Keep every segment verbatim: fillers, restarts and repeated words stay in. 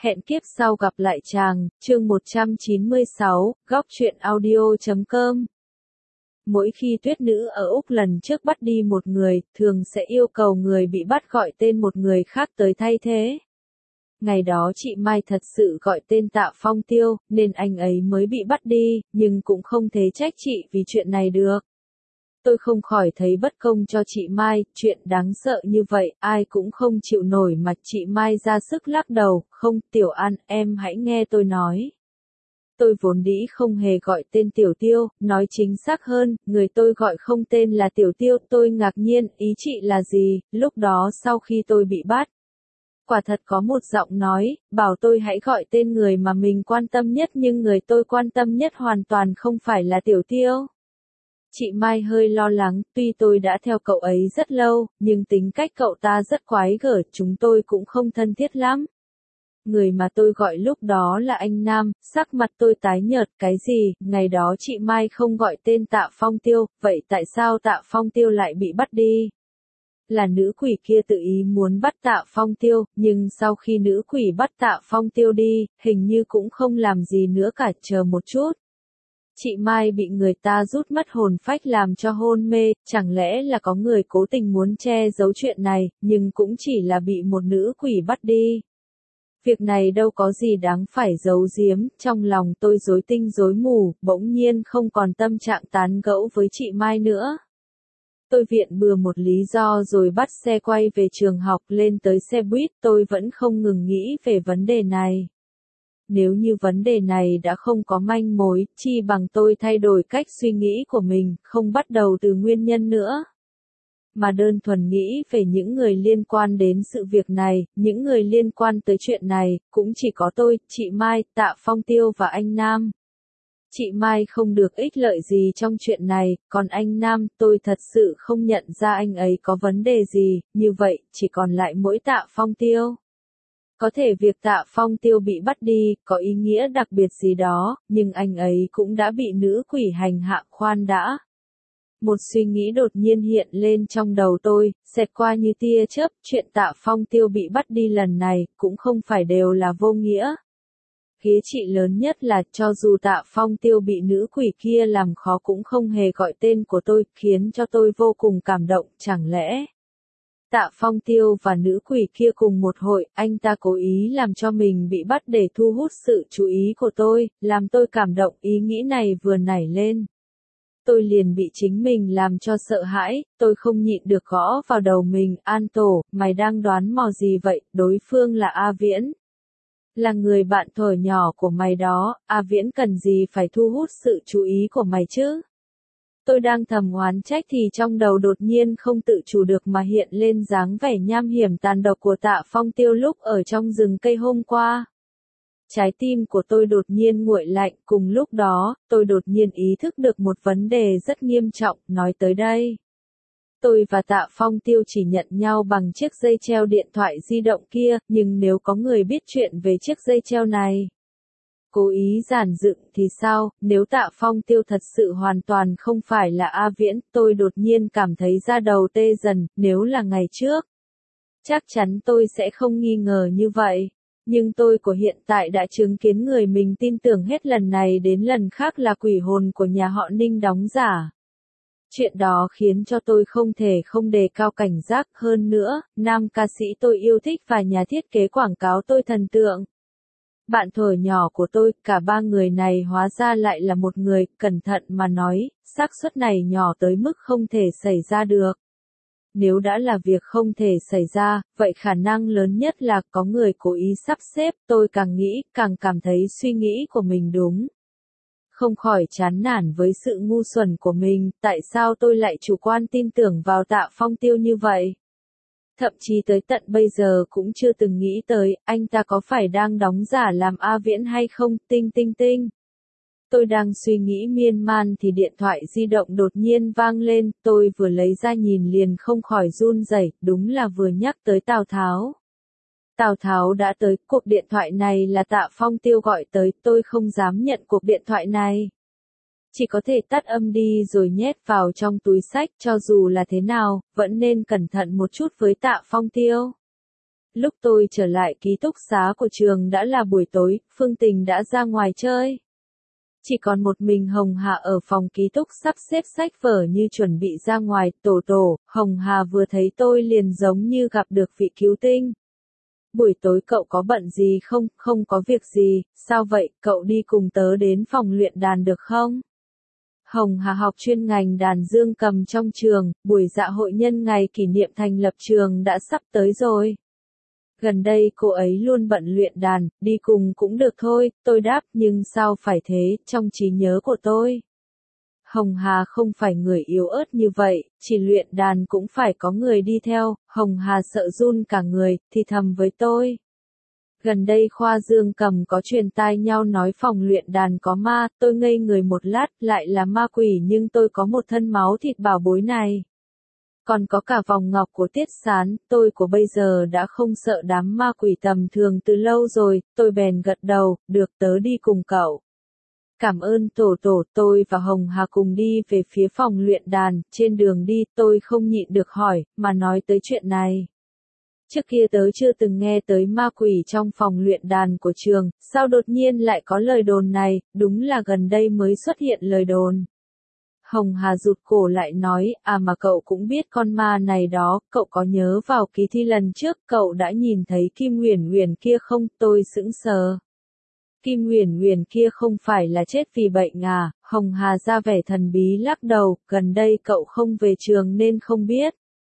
Hẹn kiếp sau gặp lại chàng, chương một trăm chín mươi sáu, góc truyện audio chấm com. Mỗi khi tuyết nữ ở Úc lần trước bắt đi một người, thường sẽ yêu cầu người bị bắt gọi tên một người khác tới thay thế. Ngày đó chị Mai thật sự gọi tên Tạ Phong Tiêu, nên anh ấy mới bị bắt đi, nhưng cũng không thể trách chị vì chuyện này được. Tôi không khỏi thấy bất công cho chị Mai, chuyện đáng sợ như vậy, ai cũng không chịu nổi mà chị Mai ra sức lắc đầu, không, Tiểu An, em hãy nghe tôi nói. Tôi vốn dĩ không hề gọi tên Tiểu Tiêu, nói chính xác hơn, người tôi gọi không tên là Tiểu Tiêu, tôi ngạc nhiên, ý chị là gì, lúc đó sau khi tôi bị bắt. Quả thật có một giọng nói, bảo tôi hãy gọi tên người mà mình quan tâm nhất nhưng người tôi quan tâm nhất hoàn toàn không phải là Tiểu Tiêu. Chị Mai hơi lo lắng, tuy tôi đã theo cậu ấy rất lâu, nhưng tính cách cậu ta rất quái gở, chúng tôi cũng không thân thiết lắm. Người mà tôi gọi lúc đó là anh Nam, sắc mặt tôi tái nhợt, cái gì, ngày đó chị Mai không gọi tên Tạ Phong Tiêu, vậy tại sao Tạ Phong Tiêu lại bị bắt đi? Là nữ quỷ kia tự ý muốn bắt Tạ Phong Tiêu, nhưng sau khi nữ quỷ bắt Tạ Phong Tiêu đi, hình như cũng không làm gì nữa cả, chờ một chút. Chị Mai bị người ta rút mất hồn phách làm cho hôn mê, chẳng lẽ là có người cố tình muốn che giấu chuyện này, nhưng cũng chỉ là bị một nữ quỷ bắt đi. Việc này đâu có gì đáng phải giấu giếm, trong lòng tôi rối tinh rối mù, bỗng nhiên không còn tâm trạng tán gẫu với chị Mai nữa. Tôi viện bừa một lý do rồi bắt xe quay về trường học, lên tới xe buýt, tôi vẫn không ngừng nghĩ về vấn đề này. Nếu như vấn đề này đã không có manh mối, chi bằng tôi thay đổi cách suy nghĩ của mình, không bắt đầu từ nguyên nhân nữa. Mà đơn thuần nghĩ về những người liên quan đến sự việc này, những người liên quan tới chuyện này, cũng chỉ có tôi, chị Mai, Tạ Phong Tiêu và anh Nam. Chị Mai không được ích lợi gì trong chuyện này, còn anh Nam, tôi thật sự không nhận ra anh ấy có vấn đề gì, như vậy, chỉ còn lại mỗi Tạ Phong Tiêu. Có thể việc Tạ Phong Tiêu bị bắt đi, có ý nghĩa đặc biệt gì đó, nhưng anh ấy cũng đã bị nữ quỷ hành hạ, khoan đã. Một suy nghĩ đột nhiên hiện lên trong đầu tôi, xẹt qua như tia chớp, chuyện Tạ Phong Tiêu bị bắt đi lần này, cũng không phải đều là vô nghĩa. Ghế chị lớn nhất là, cho dù Tạ Phong Tiêu bị nữ quỷ kia làm khó cũng không hề gọi tên của tôi, khiến cho tôi vô cùng cảm động, chẳng lẽ... Tạ Phong Tiêu và nữ quỷ kia cùng một hội, anh ta cố ý làm cho mình bị bắt để thu hút sự chú ý của tôi, làm tôi cảm động, ý nghĩ này vừa nảy lên. Tôi liền bị chính mình làm cho sợ hãi, tôi không nhịn được gõ vào đầu mình, An Tổ, mày đang đoán mò gì vậy, đối phương là A Viễn. Là người bạn thuở nhỏ của mày đó, A Viễn cần gì phải thu hút sự chú ý của mày chứ? Tôi đang thầm oán trách thì trong đầu đột nhiên không tự chủ được mà hiện lên dáng vẻ nham hiểm tàn độc của Tạ Phong Tiêu lúc ở trong rừng cây hôm qua. Trái tim của tôi đột nhiên nguội lạnh, cùng lúc đó, tôi đột nhiên ý thức được một vấn đề rất nghiêm trọng, nói tới đây. Tôi và Tạ Phong Tiêu chỉ nhận nhau bằng chiếc dây treo điện thoại di động kia, nhưng nếu có người biết chuyện về chiếc dây treo này, cố ý giản dựng thì sao, nếu Tạ Phong Tiêu thật sự hoàn toàn không phải là A Viễn, tôi đột nhiên cảm thấy da đầu tê dần, nếu là ngày trước. Chắc chắn tôi sẽ không nghi ngờ như vậy. Nhưng tôi của hiện tại đã chứng kiến người mình tin tưởng hết lần này đến lần khác là quỷ hồn của nhà họ Ninh đóng giả. Chuyện đó khiến cho tôi không thể không đề cao cảnh giác hơn nữa, nam ca sĩ tôi yêu thích và nhà thiết kế quảng cáo tôi thần tượng. Bạn thuở nhỏ của tôi, cả ba người này hóa ra lại là một người, cẩn thận mà nói, xác suất này nhỏ tới mức không thể xảy ra được. Nếu đã là việc không thể xảy ra, vậy khả năng lớn nhất là có người cố ý sắp xếp, tôi càng nghĩ, càng cảm thấy suy nghĩ của mình đúng. Không khỏi chán nản với sự ngu xuẩn của mình, tại sao tôi lại chủ quan tin tưởng vào Tạ Phong Tiêu như vậy? Thậm chí tới tận bây giờ cũng chưa từng nghĩ tới, anh ta có phải đang đóng giả làm A Viễn hay không, tinh tinh tinh. Tôi đang suy nghĩ miên man thì điện thoại di động đột nhiên vang lên, tôi vừa lấy ra nhìn liền không khỏi run rẩy, đúng là vừa nhắc tới Tào Tháo. Tào Tháo đã tới, cuộc điện thoại này là Tạ Phong Tiêu gọi tới, tôi không dám nhận cuộc điện thoại này. Chỉ có thể tắt âm đi rồi nhét vào trong túi xách, cho dù là thế nào, vẫn nên cẩn thận một chút với Tạ Phong Tiêu. Lúc tôi trở lại ký túc xá của trường đã là buổi tối, Phương Tình đã ra ngoài chơi. Chỉ còn một mình Hồng Hà ở phòng ký túc sắp xếp sách vở như chuẩn bị ra ngoài, tổ tổ, Hồng Hà vừa thấy tôi liền giống như gặp được vị cứu tinh. Buổi tối cậu có bận gì không? Không có việc gì, sao vậy, cậu đi cùng tớ đến phòng luyện đàn được không? Hồng Hà học chuyên ngành đàn dương cầm trong trường, buổi dạ hội nhân ngày kỷ niệm thành lập trường đã sắp tới rồi. Gần đây cô ấy luôn bận luyện đàn, đi cùng cũng được thôi, tôi đáp, nhưng sao phải thế, trong trí nhớ của tôi. Hồng Hà không phải người yếu ớt như vậy, chỉ luyện đàn cũng phải có người đi theo, Hồng Hà sợ run cả người, thì thầm với tôi. Gần đây khoa dương cầm có truyền tai nhau nói phòng luyện đàn có ma, tôi ngây người một lát, lại là ma quỷ nhưng tôi có một thân máu thịt bảo bối này. Còn có cả vòng ngọc của Tiết Sán, tôi của bây giờ đã không sợ đám ma quỷ tầm thường từ lâu rồi, tôi bèn gật đầu, được tớ đi cùng cậu. Cảm ơn tổ tổ, tôi và Hồng Hà cùng đi về phía phòng luyện đàn, trên đường đi tôi không nhịn được hỏi, mà nói tới chuyện này. Trước kia tớ chưa từng nghe tới ma quỷ trong phòng luyện đàn của trường, sao đột nhiên lại có lời đồn này, đúng là gần đây mới xuất hiện lời đồn. Hồng Hà rụt cổ lại nói, à mà cậu cũng biết con ma này đó, cậu có nhớ vào kỳ thi lần trước cậu đã nhìn thấy Kim Uyển Uyển kia không, tôi sững sờ. Kim Uyển Uyển kia không phải là chết vì bệnh à, Hồng Hà ra vẻ thần bí lắc đầu, gần đây cậu không về trường nên không biết.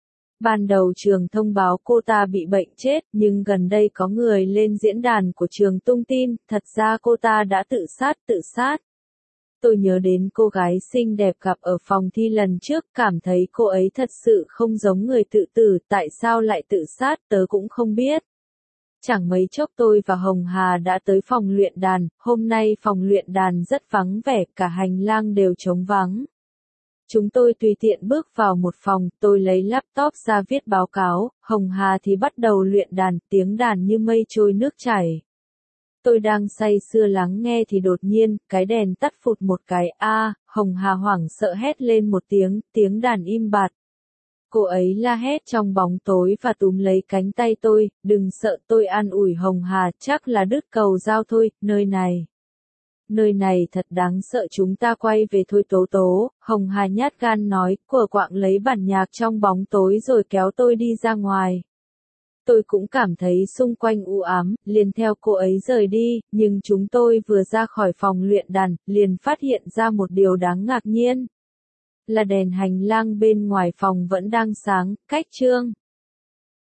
Ban đầu trường thông báo cô ta bị bệnh chết, nhưng gần đây có người lên diễn đàn của trường tung tin, thật ra cô ta đã tự sát, tự sát. Tôi nhớ đến cô gái xinh đẹp gặp ở phòng thi lần trước, cảm thấy cô ấy thật sự không giống người tự tử, tại sao lại tự sát tớ cũng không biết. Chẳng mấy chốc tôi và Hồng Hà đã tới phòng luyện đàn, hôm nay phòng luyện đàn rất vắng vẻ, cả hành lang đều trống vắng. Chúng tôi tùy tiện bước vào một phòng, tôi lấy laptop ra viết báo cáo, Hồng Hà thì bắt đầu luyện đàn, tiếng đàn như mây trôi nước chảy. Tôi đang say sưa lắng nghe thì đột nhiên, cái đèn tắt phụt một cái, a, Hồng Hà hoảng sợ hét lên một tiếng, tiếng đàn im bặt. Cô ấy la hét trong bóng tối và túm lấy cánh tay tôi, đừng sợ, tôi an ủi Hồng Hà, chắc là đứt cầu dao thôi, nơi này. Nơi này thật đáng sợ, chúng ta quay về thôi tố tố, Hồng Hà nhát gan nói, quờ quạng lấy bản nhạc trong bóng tối rồi kéo tôi đi ra ngoài. Tôi cũng cảm thấy xung quanh u ám, liền theo cô ấy rời đi, nhưng chúng tôi vừa ra khỏi phòng luyện đàn, liền phát hiện ra một điều đáng ngạc nhiên. Là đèn hành lang bên ngoài phòng vẫn đang sáng, cách chương